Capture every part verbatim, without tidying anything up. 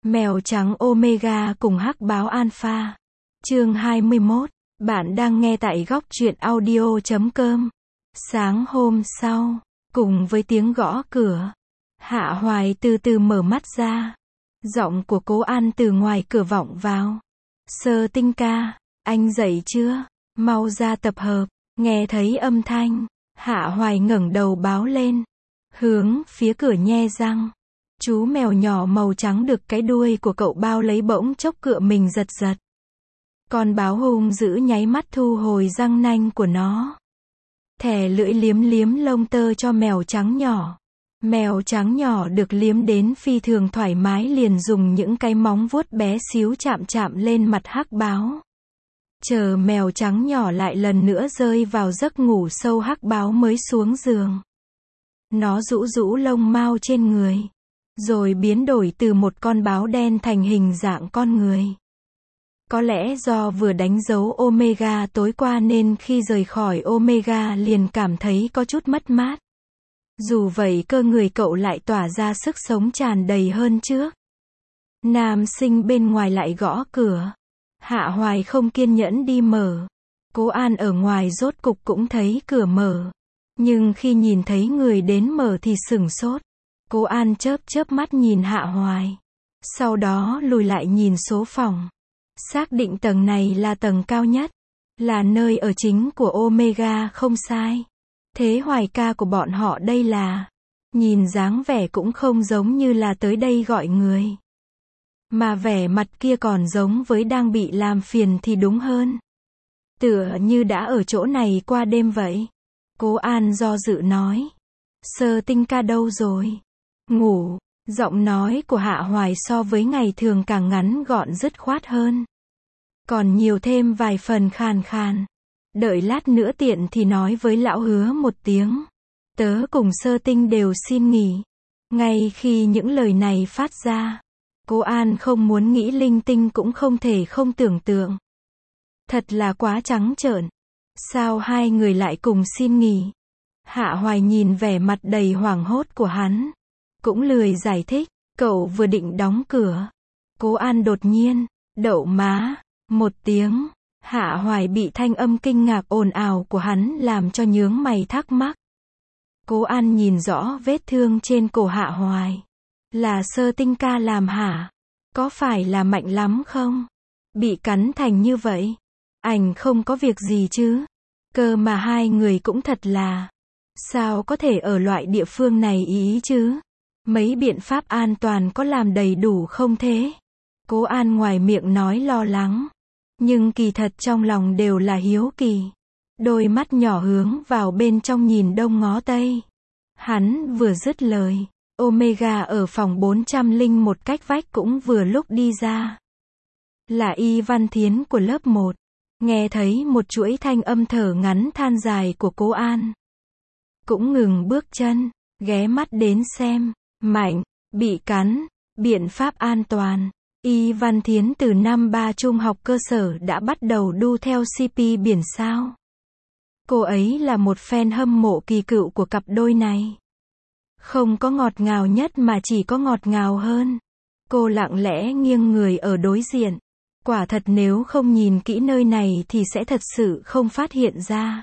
Mèo trắng Omega cùng hắc báo Alpha. Chương hai mươi mốt. Bạn đang nghe tại góc truyện audio chấm com. Sáng hôm sau, cùng với tiếng gõ cửa, Hạ Hoài từ từ mở mắt ra. Giọng của Cố An từ ngoài cửa vọng vào. Sơ Tinh ca, anh dậy chưa? Mau ra tập hợp. Nghe thấy âm thanh, Hạ Hoài ngẩng đầu báo lên, hướng phía cửa nhe răng. Chú mèo nhỏ màu trắng được cái đuôi của cậu bao lấy bỗng chốc cựa mình giật giật. Con báo hung dữ nháy mắt thu hồi răng nanh của nó. Thè lưỡi liếm liếm lông tơ cho mèo trắng nhỏ. Mèo trắng nhỏ được liếm đến phi thường thoải mái liền dùng những cái móng vuốt bé xíu chạm chạm lên mặt hắc báo. Chờ mèo trắng nhỏ lại lần nữa rơi vào giấc ngủ sâu, hắc báo mới xuống giường. Nó rũ rũ lông mao trên người, rồi biến đổi từ một con báo đen thành hình dạng con người. Có lẽ do vừa đánh dấu Omega tối qua nên khi rời khỏi Omega liền cảm thấy có chút mất mát. Dù vậy cơ người cậu lại tỏa ra sức sống tràn đầy hơn trước. Nam sinh bên ngoài lại gõ cửa. Hạ Hoài không kiên nhẫn đi mở. Cố An ở ngoài rốt cục cũng thấy cửa mở. Nhưng khi nhìn thấy người đến mở thì sửng sốt. Cố An chớp chớp mắt nhìn Hạ Hoài. Sau đó lùi lại nhìn số phòng. Xác định tầng này là tầng cao nhất. Là nơi ở chính của Omega không sai. Thế Hoài ca của bọn họ đây là... Nhìn dáng vẻ cũng không giống như là tới đây gọi người. Mà vẻ mặt kia còn giống với đang bị làm phiền thì đúng hơn. Tựa như đã ở chỗ này qua đêm vậy. Cố An do dự nói. Sơ Tinh ca đâu rồi? Ngủ. Giọng nói của Hạ Hoài so với ngày thường càng ngắn gọn dứt khoát hơn. Còn nhiều thêm vài phần khàn khàn. Đợi lát nữa tiện thì nói với lão Hứa một tiếng. Tớ cùng Sơ Tinh đều xin nghỉ. Ngay khi những lời này phát ra, Cố An không muốn nghĩ linh tinh cũng không thể không tưởng tượng. Thật là quá trắng trợn. Sao hai người lại cùng xin nghỉ? Hạ Hoài nhìn vẻ mặt đầy hoảng hốt của hắn. Cũng lười giải thích. Cậu vừa định đóng cửa. Cố An đột nhiên, đậu má, một tiếng. Hạ Hoài bị thanh âm kinh ngạc ồn ào của hắn làm cho nhướng mày thắc mắc. Cố An nhìn rõ vết thương trên cổ Hạ Hoài. Là Sơ Tinh ca làm hả? Có phải là mạnh lắm không? Bị cắn thành như vậy. Ảnh không có việc gì chứ? Cơ mà hai người cũng thật là. Sao có thể ở loại địa phương này ý chứ? Mấy biện pháp an toàn có làm đầy đủ không thế? Cố An ngoài miệng nói lo lắng. Nhưng kỳ thật trong lòng đều là hiếu kỳ. Đôi mắt nhỏ hướng vào bên trong nhìn đông ngó tây. Hắn vừa dứt lời. Omega ở phòng bốn trăm lẻ một cách vách cũng vừa lúc đi ra. Là Y Văn Thiến của lớp một. Nghe thấy một chuỗi thanh âm thở ngắn than dài của Cố An. Cũng ngừng bước chân, ghé mắt đến xem. Mạnh, bị cắn, biện pháp an toàn. Y Văn Thiến từ năm ba trung học cơ sở đã bắt đầu đu theo xê pê biển sao. Cô ấy là một fan hâm mộ kỳ cựu của cặp đôi này. Không có ngọt ngào nhất mà chỉ có ngọt ngào hơn. Cô lặng lẽ nghiêng người ở đối diện. Quả thật nếu không nhìn kỹ nơi này thì sẽ thật sự không phát hiện ra.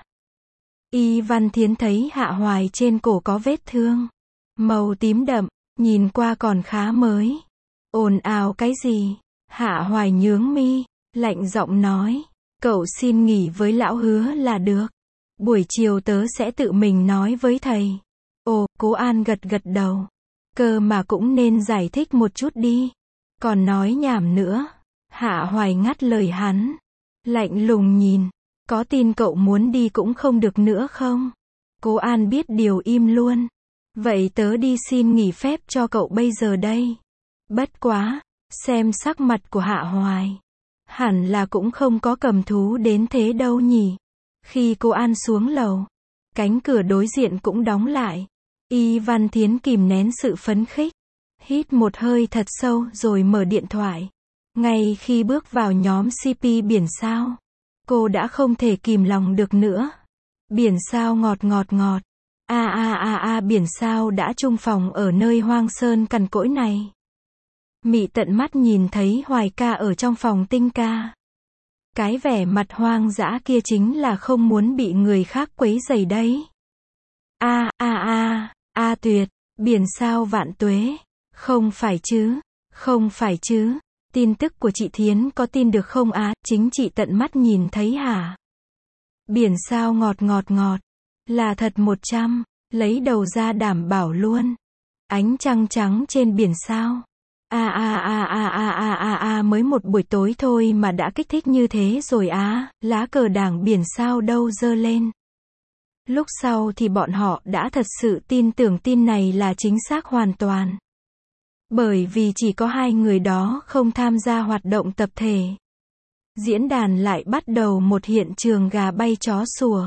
Y Văn Thiến thấy Hạ Hoài trên cổ có vết thương. Màu tím đậm, nhìn qua còn khá mới. Ồn ào cái gì? Hạ Hoài nhướng mi, lạnh giọng nói. Cậu xin nghỉ với lão Hứa là được. Buổi chiều tớ sẽ tự mình nói với thầy. Ồ, Cố An gật gật đầu. Cơ mà cũng nên giải thích một chút đi. Còn nói nhảm nữa. Hạ Hoài ngắt lời hắn. Lạnh lùng nhìn. Có tin cậu muốn đi cũng không được nữa không? Cố An biết điều im luôn. Vậy tớ đi xin nghỉ phép cho cậu bây giờ đây. Bất quá, xem sắc mặt của Hạ Hoài. Hẳn là cũng không có cầm thú đến thế đâu nhỉ. Khi Cố An xuống lầu, cánh cửa đối diện cũng đóng lại. Y Văn Thiến kìm nén sự phấn khích. Hít một hơi thật sâu rồi mở điện thoại. Ngay khi bước vào nhóm xê pê biển sao, cô đã không thể kìm lòng được nữa. Biển sao ngọt ngọt ngọt. A a a a biển sao đã chung phòng ở nơi hoang sơn cằn cỗi này. Mị tận mắt nhìn thấy Hoài ca ở trong phòng Tinh ca. Cái vẻ mặt hoang dã kia chính là không muốn bị người khác quấy rầy đấy. A a a, a Tuyệt, biển sao vạn tuế. Không phải chứ, không phải chứ, tin tức của chị Thiến có tin được không á, chính chị tận mắt nhìn thấy hả? Biển sao ngọt ngọt ngọt, là thật một trăm, lấy đầu ra đảm bảo luôn. Ánh trăng trắng trên biển sao. A a a a a a a a mới một buổi tối thôi mà đã kích thích như thế rồi á, lá cờ đảng biển sao đâu giơ lên. Lúc sau thì bọn họ đã thật sự tin tưởng tin này là chính xác hoàn toàn. Bởi vì chỉ có hai người đó không tham gia hoạt động tập thể. Diễn đàn lại bắt đầu một hiện trường gà bay chó sủa.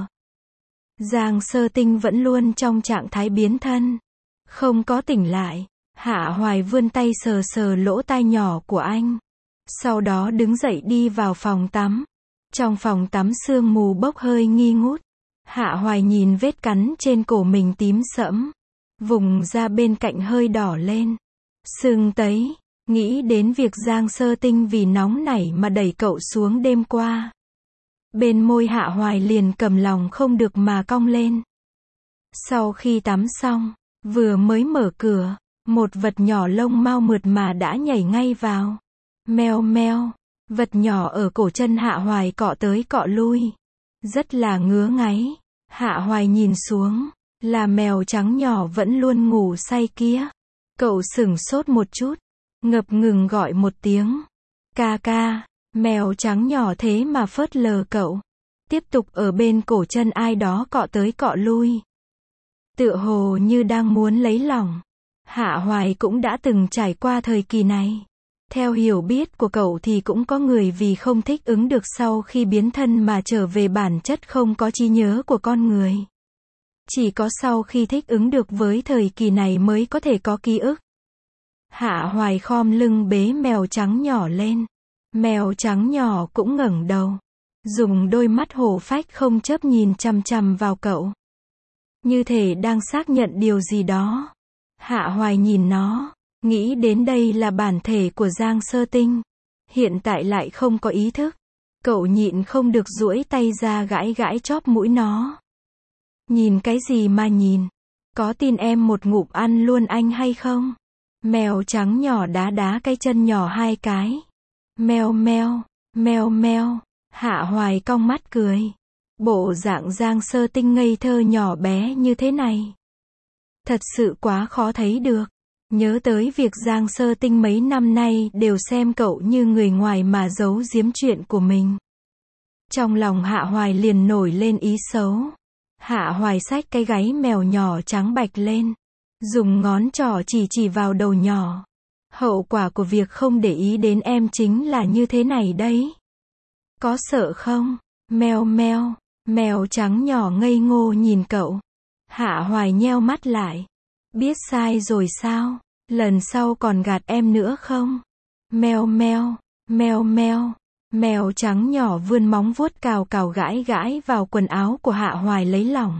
Giang Sơ Tinh vẫn luôn trong trạng thái biến thân. Không có tỉnh lại. Hạ Hoài vươn tay sờ sờ lỗ tai nhỏ của anh. Sau đó đứng dậy đi vào phòng tắm. Trong phòng tắm sương mù bốc hơi nghi ngút. Hạ Hoài nhìn vết cắn trên cổ mình tím sẫm. Vùng da bên cạnh hơi đỏ lên. Sưng tấy. Nghĩ đến việc Giang Sơ Tinh vì nóng nảy mà đẩy cậu xuống đêm qua. Bên môi Hạ Hoài liền cầm lòng không được mà cong lên. Sau khi tắm xong, vừa mới mở cửa, một vật nhỏ lông mau mượt mà đã nhảy ngay vào. Meo meo, vật nhỏ ở cổ chân Hạ Hoài cọ tới cọ lui. Rất là ngứa ngáy. Hạ Hoài nhìn xuống, là mèo trắng nhỏ vẫn luôn ngủ say kia. Cậu sửng sốt một chút, ngập ngừng gọi một tiếng. Ca ca, mèo trắng nhỏ thế mà phớt lờ cậu. Tiếp tục ở bên cổ chân ai đó cọ tới cọ lui. Tựa hồ như đang muốn lấy lòng. Hạ Hoài cũng đã từng trải qua thời kỳ này. Theo hiểu biết của cậu thì cũng có người vì không thích ứng được sau khi biến thân mà trở về bản chất không có trí nhớ của con người. Chỉ có sau khi thích ứng được với thời kỳ này mới có thể có ký ức. Hạ Hoài khom lưng bế mèo trắng nhỏ lên. Mèo trắng nhỏ cũng ngẩng đầu. Dùng đôi mắt hổ phách không chớp nhìn chằm chằm vào cậu. Như thể đang xác nhận điều gì đó. Hạ Hoài nhìn nó. Nghĩ đến đây là bản thể của Giang Sơ Tinh. Hiện tại lại không có ý thức. Cậu nhịn không được duỗi tay ra gãi gãi chóp mũi nó. Nhìn cái gì mà nhìn? Có tin em một ngụm ăn luôn anh hay không? Mèo trắng nhỏ đá đá cái chân nhỏ hai cái. Meo meo, meo meo. Hạ Hoài cong mắt cười. Bộ dạng Giang Sơ Tinh ngây thơ nhỏ bé như thế này. Thật sự quá khó thấy được. Nhớ tới việc Giang Sơ Tinh mấy năm nay đều xem cậu như người ngoài mà giấu giếm chuyện của mình. Trong lòng Hạ Hoài liền nổi lên ý xấu. Hạ Hoài xách cái gáy mèo nhỏ trắng bạch lên. Dùng ngón trỏ chỉ chỉ vào đầu nhỏ. Hậu quả của việc không để ý đến em chính là như thế này đấy. Có sợ không? Meo meo. Mèo trắng nhỏ ngây ngô nhìn cậu. Hạ Hoài nheo mắt lại. Biết sai rồi sao? Lần sau còn gạt em nữa không? Meo meo. Meo meo. Mèo trắng nhỏ vươn móng vuốt cào cào gãi gãi vào quần áo của Hạ Hoài lấy lòng.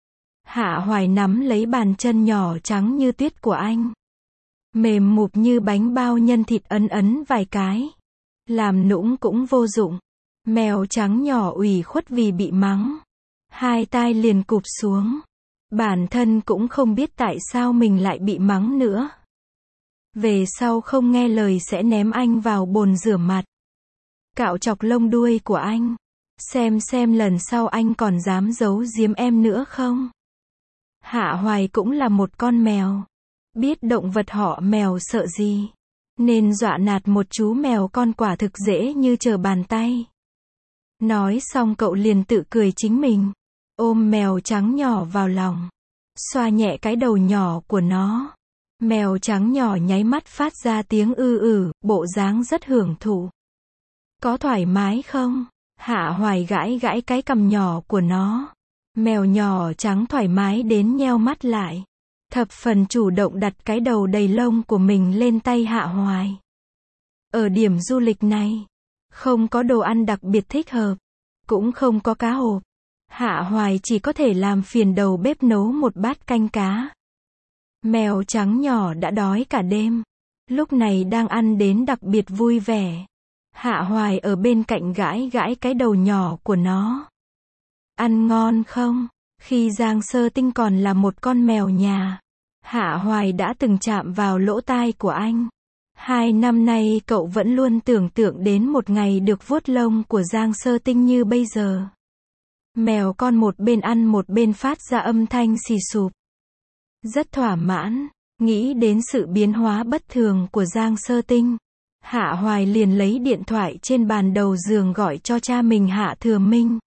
Hạ Hoài nắm lấy bàn chân nhỏ trắng như tuyết của anh. Mềm mụp như bánh bao nhân thịt ấn ấn vài cái. Làm nũng cũng vô dụng. Mèo trắng nhỏ ủy khuất vì bị mắng. Hai tai liền cụp xuống. Bản thân cũng không biết tại sao mình lại bị mắng nữa. Về sau không nghe lời sẽ ném anh vào bồn rửa mặt. Cạo chọc lông đuôi của anh. Xem xem lần sau anh còn dám giấu giếm em nữa không? Hạ Hoài cũng là một con mèo. Biết động vật họ mèo sợ gì. Nên dọa nạt một chú mèo con quả thực dễ như trở bàn tay. Nói xong cậu liền tự cười chính mình. Ôm mèo trắng nhỏ vào lòng. Xoa nhẹ cái đầu nhỏ của nó. Mèo trắng nhỏ nháy mắt phát ra tiếng ư ử, bộ dáng rất hưởng thụ. Có thoải mái không? Hạ Hoài gãi gãi cái cằm nhỏ của nó. Mèo nhỏ trắng thoải mái đến nheo mắt lại. Thập phần chủ động đặt cái đầu đầy lông của mình lên tay Hạ Hoài. Ở điểm du lịch này, không có đồ ăn đặc biệt thích hợp. Cũng không có cá hộp. Hạ Hoài chỉ có thể làm phiền đầu bếp nấu một bát canh cá. Mèo trắng nhỏ đã đói cả đêm. lúc này đang ăn đến đặc biệt vui vẻ. Hạ Hoài ở bên cạnh gãi gãi cái đầu nhỏ của nó. Ăn ngon không? Khi Giang Sơ Tinh còn là một con mèo nhà, Hạ Hoài đã từng chạm vào lỗ tai của anh. Hai năm nay cậu vẫn luôn tưởng tượng đến một ngày được vuốt lông của Giang Sơ Tinh như bây giờ. Mèo con một bên ăn một bên phát ra âm thanh xì xụp. Rất thỏa mãn, nghĩ đến sự biến hóa bất thường của Giang Sơ Tinh. Hạ Hoài liền lấy điện thoại trên bàn đầu giường gọi cho cha mình Hạ Thừa Minh.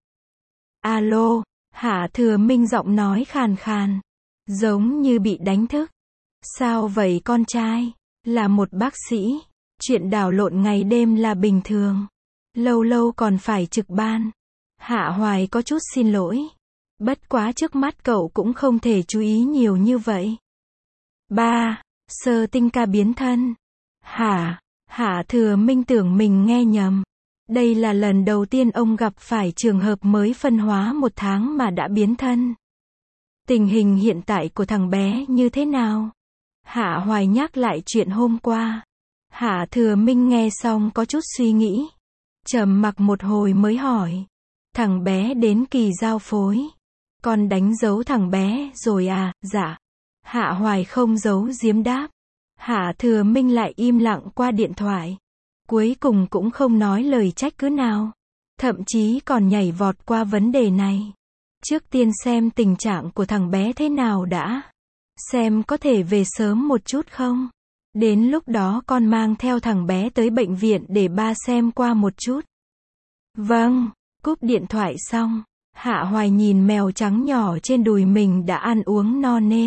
Alo, Hạ Thừa Minh giọng nói khàn khàn, giống như bị đánh thức. Sao vậy con trai? Là một bác sĩ, chuyện đảo lộn ngày đêm là bình thường. Lâu lâu còn phải trực ban. Hạ Hoài có chút xin lỗi. Bất quá trước mắt cậu cũng không thể chú ý nhiều như vậy. Ba, Sơ Tinh ca biến thân. Hả? Hạ Thừa Minh tưởng mình nghe nhầm. Đây là lần đầu tiên ông gặp phải trường hợp mới phân hóa một tháng mà đã biến thân. Tình hình hiện tại của thằng bé như thế nào? Hạ Hoài nhắc lại chuyện hôm qua. Hạ Thừa Minh nghe xong có chút suy nghĩ. Trầm mặc một hồi mới hỏi. Thằng bé đến kỳ giao phối. Con đánh dấu thằng bé rồi à? Dạ. Hạ Hoài không giấu giếm đáp. Hạ Thừa Minh lại im lặng qua điện thoại. Cuối cùng cũng không nói lời trách cứ nào. Thậm chí còn nhảy vọt qua vấn đề này. Trước tiên xem tình trạng của thằng bé thế nào đã. Xem có thể về sớm một chút không? Đến lúc đó con mang theo thằng bé tới bệnh viện để ba xem qua một chút. Vâng, cúp điện thoại xong. Hạ Hoài nhìn mèo trắng nhỏ trên đùi mình đã ăn uống no nê.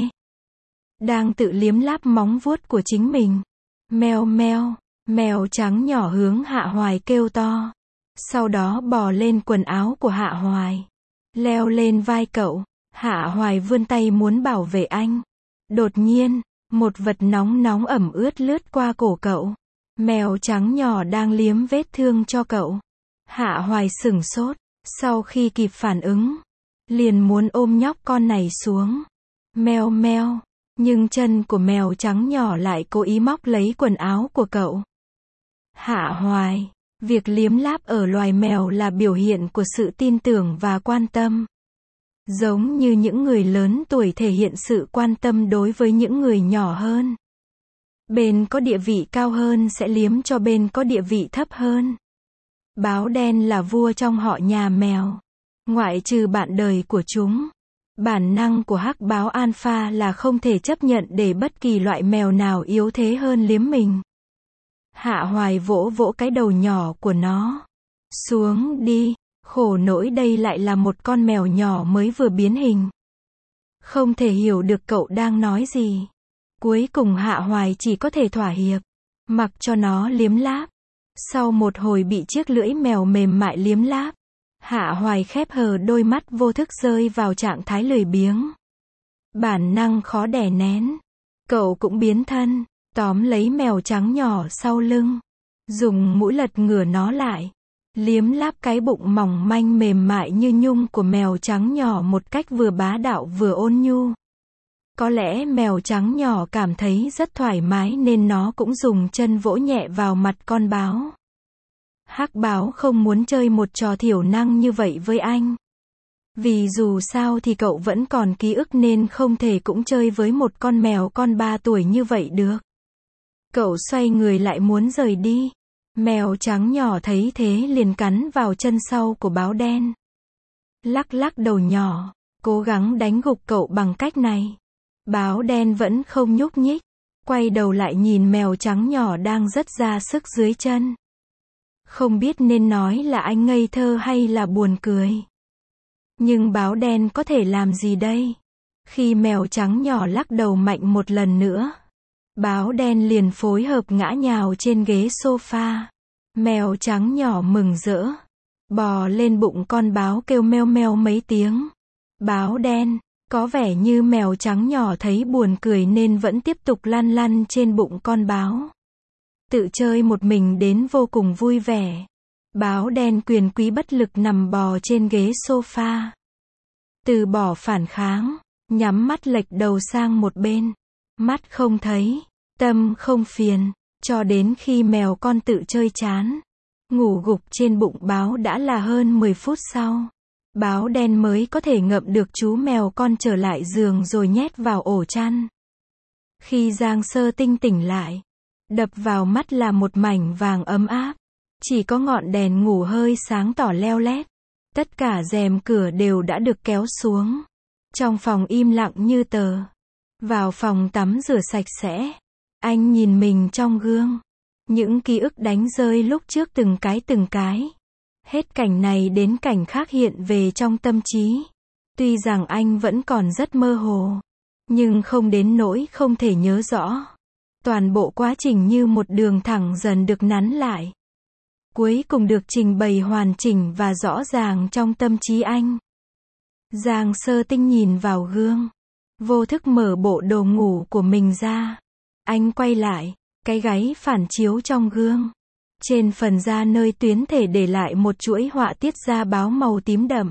Đang tự liếm láp móng vuốt của chính mình. Meo meo, mèo trắng nhỏ hướng Hạ Hoài kêu to. Sau đó bò lên quần áo của Hạ Hoài. Leo lên vai cậu. Hạ Hoài vươn tay muốn bảo vệ anh. Đột nhiên, một vật nóng nóng ẩm ướt lướt qua cổ cậu. Mèo trắng nhỏ đang liếm vết thương cho cậu. Hạ Hoài sửng sốt. Sau khi kịp phản ứng, liền muốn ôm nhóc con này xuống. Meo meo. Nhưng chân của mèo trắng nhỏ lại cố ý móc lấy quần áo của cậu. Hạ Hoài, việc liếm láp ở loài mèo là biểu hiện của sự tin tưởng và quan tâm. Giống như những người lớn tuổi thể hiện sự quan tâm đối với những người nhỏ hơn. Bên có địa vị cao hơn sẽ liếm cho bên có địa vị thấp hơn. Báo đen là vua trong họ nhà mèo. Ngoại trừ bạn đời của chúng. Bản năng của hắc báo alpha là không thể chấp nhận để bất kỳ loại mèo nào yếu thế hơn liếm mình. Hạ Hoài vỗ vỗ cái đầu nhỏ của nó. Xuống đi, khổ nỗi đây lại là một con mèo nhỏ mới vừa biến hình. Không thể hiểu được cậu đang nói gì. Cuối cùng Hạ Hoài chỉ có thể thỏa hiệp. Mặc cho nó liếm láp. Sau một hồi bị chiếc lưỡi mèo mềm mại liếm láp. Hạ Hoài khép hờ đôi mắt vô thức rơi vào trạng thái lười biếng. Bản năng khó đè nén. Cậu cũng biến thân, tóm lấy mèo trắng nhỏ sau lưng. Dùng mũi lật ngửa nó lại. Liếm láp cái bụng mỏng manh mềm mại như nhung của mèo trắng nhỏ một cách vừa bá đạo vừa ôn nhu. Có lẽ mèo trắng nhỏ cảm thấy rất thoải mái nên nó cũng dùng chân vỗ nhẹ vào mặt con báo. Hắc báo không muốn chơi một trò thiểu năng như vậy với anh. Vì dù sao thì cậu vẫn còn ký ức nên không thể cũng chơi với một con mèo con ba tuổi như vậy được. Cậu xoay người lại muốn rời đi. Mèo trắng nhỏ thấy thế liền cắn vào chân sau của báo đen. Lắc lắc đầu nhỏ, cố gắng đánh gục cậu bằng cách này. Báo đen vẫn không nhúc nhích. Quay đầu lại nhìn mèo trắng nhỏ đang rất ra sức dưới chân. Không biết nên nói là anh ngây thơ hay là buồn cười. Nhưng báo đen có thể làm gì đây? Khi mèo trắng nhỏ lắc đầu mạnh một lần nữa, báo đen liền phối hợp ngã nhào trên ghế sofa. Mèo trắng nhỏ mừng rỡ, bò lên bụng con báo kêu meo meo mấy tiếng. Báo đen, có vẻ như mèo trắng nhỏ thấy buồn cười nên vẫn tiếp tục lăn lăn trên bụng con báo. Tự chơi một mình đến vô cùng vui vẻ. Báo đen quyền quý bất lực nằm bò trên ghế sofa. Từ bỏ phản kháng, nhắm mắt lệch đầu sang một bên. Mắt không thấy, tâm không phiền. Cho đến khi mèo con tự chơi chán, ngủ gục trên bụng báo đã là hơn mười phút sau. Báo đen mới có thể ngậm được chú mèo con trở lại giường rồi nhét vào ổ chăn. Khi Giang Sơ Tinh tỉnh lại, đập vào mắt là một mảnh vàng ấm áp. Chỉ có ngọn đèn ngủ hơi sáng tỏ leo lét. Tất cả rèm cửa đều đã được kéo xuống. Trong phòng im lặng như tờ. Vào phòng tắm rửa sạch sẽ. Anh nhìn mình trong gương. Những ký ức đánh rơi lúc trước từng cái từng cái. Hết cảnh này đến cảnh khác hiện về trong tâm trí. Tuy rằng anh vẫn còn rất mơ hồ, nhưng không đến nỗi không thể nhớ rõ. Toàn bộ quá trình như một đường thẳng dần được nắn lại. Cuối cùng được trình bày hoàn chỉnh và rõ ràng trong tâm trí anh. Giang Sơ Tinh nhìn vào gương. Vô thức mở bộ đồ ngủ của mình ra. Anh quay lại, cái gáy phản chiếu trong gương. Trên phần da nơi tuyến thể để lại một chuỗi họa tiết da báo màu tím đậm.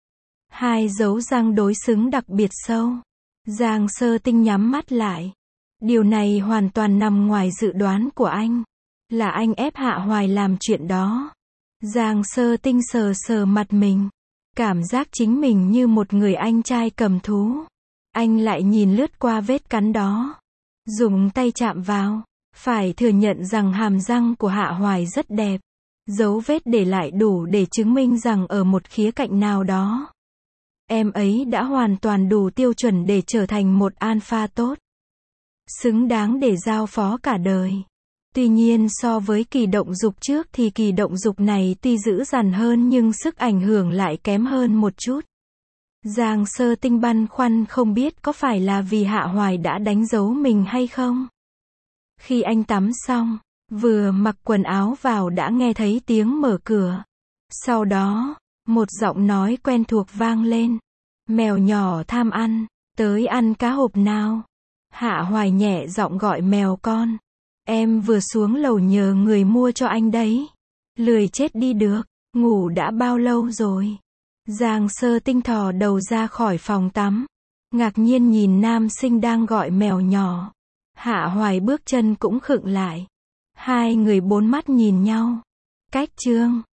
Hai dấu răng đối xứng đặc biệt sâu. Giang Sơ Tinh nhắm mắt lại. Điều này hoàn toàn nằm ngoài dự đoán của anh. Là anh ép Hạ Hoài làm chuyện đó. Giang Sơ Tinh sờ sờ mặt mình. Cảm giác chính mình như một người anh trai cầm thú. Anh lại nhìn lướt qua vết cắn đó. Dùng tay chạm vào. Phải thừa nhận rằng hàm răng của Hạ Hoài rất đẹp. Dấu vết để lại đủ để chứng minh rằng ở một khía cạnh nào đó, em ấy đã hoàn toàn đủ tiêu chuẩn để trở thành một alpha tốt. Xứng đáng để giao phó cả đời. Tuy nhiên so với kỳ động dục trước thì kỳ động dục này tuy dữ dằn hơn nhưng sức ảnh hưởng lại kém hơn một chút. Giang Sơ Tinh băn khoăn không biết có phải là vì Hạ Hoài đã đánh dấu mình hay không. Khi anh tắm xong, vừa mặc quần áo vào đã nghe thấy tiếng mở cửa. Sau đó, một giọng nói quen thuộc vang lên. Mèo nhỏ tham ăn, tới ăn cá hộp nào. Hạ Hoài nhẹ giọng gọi mèo con. Em vừa xuống lầu nhờ người mua cho anh đấy. Lười chết đi được, ngủ đã bao lâu rồi. Giang Sơ Tinh thò đầu ra khỏi phòng tắm. Ngạc nhiên nhìn nam sinh đang gọi mèo nhỏ. Hạ Hoài bước chân cũng khựng lại. Hai người bốn mắt nhìn nhau. Cách chương